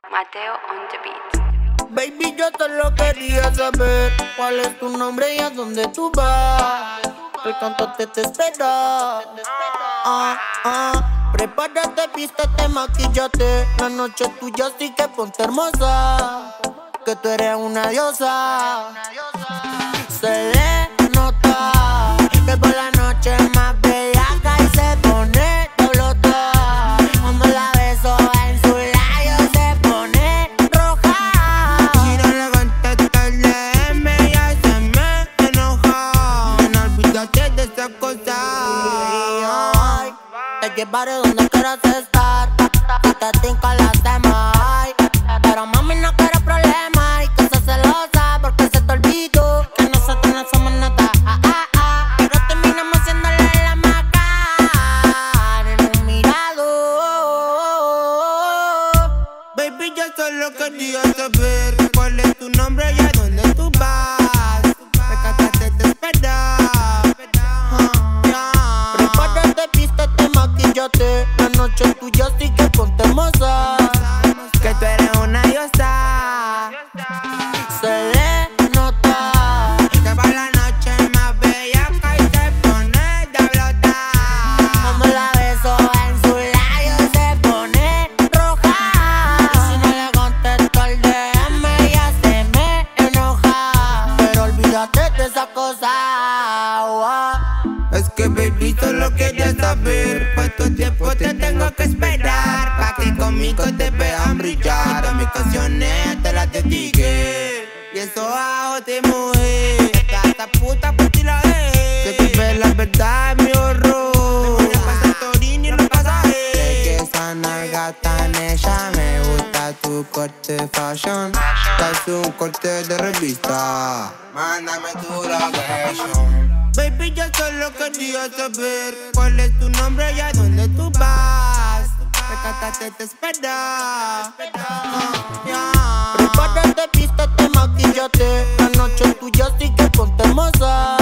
Mateo on the beat. Baby, yo solo quería saber cuál es tu nombre y a dónde tú vas. Recántate, te espera. Prepárate, vístete, maquillate. La noche es tuya, así que ponte hermosa, que tú eres una diosa. Se le nota que por la noche es más bellaca y se pone doblota. Cuando la beso en su labio se pone roja. Si no le contesta el DM ya se me enoja. No olvídate de esa cosa. Ay, te llevaré donde quieras estar y te tinca las demás. Pero mami no quiere problemas y que se celosa porque se te olvidó que nosotros no somos nada. Pero terminamos haciéndole la macana en un mirador. Baby, yo solo quería saber cuál es tu nombre y a dónde tú vas. Recátate, te espera. Prepárate, vístete, maquillate. La noche es tuya, así que ponte hermosa, Que tú eres una diosa. se le nota. Que para la noche es más bellaca y se pone doblota. Cuando la beso en su labio se pone roja. Y si no le contesto el DM ya se me enoja. Pero olvídate de esa cosa. Es que baby solo quería saber cuánto tiempo te tengo que esperar pa' que conmigo te vean brillar. Todas mis canciones te las dediqué y eso hago de mujer. Esta puta por ti la dejé. Que tú ves la verdad es mi horror. Me pasa el Torino y los pasajes. Sé que esa nalga tan hecha. Me gusta tu corte fashion. Estás un corte de revista. Mándame tu location. Baby, yo solo quería saber cuál es tu nombre y a dónde tú vas. Recátate, te espera. Prepárate, vístete, maquillate. La noche es tuya, así que ponte hermosa.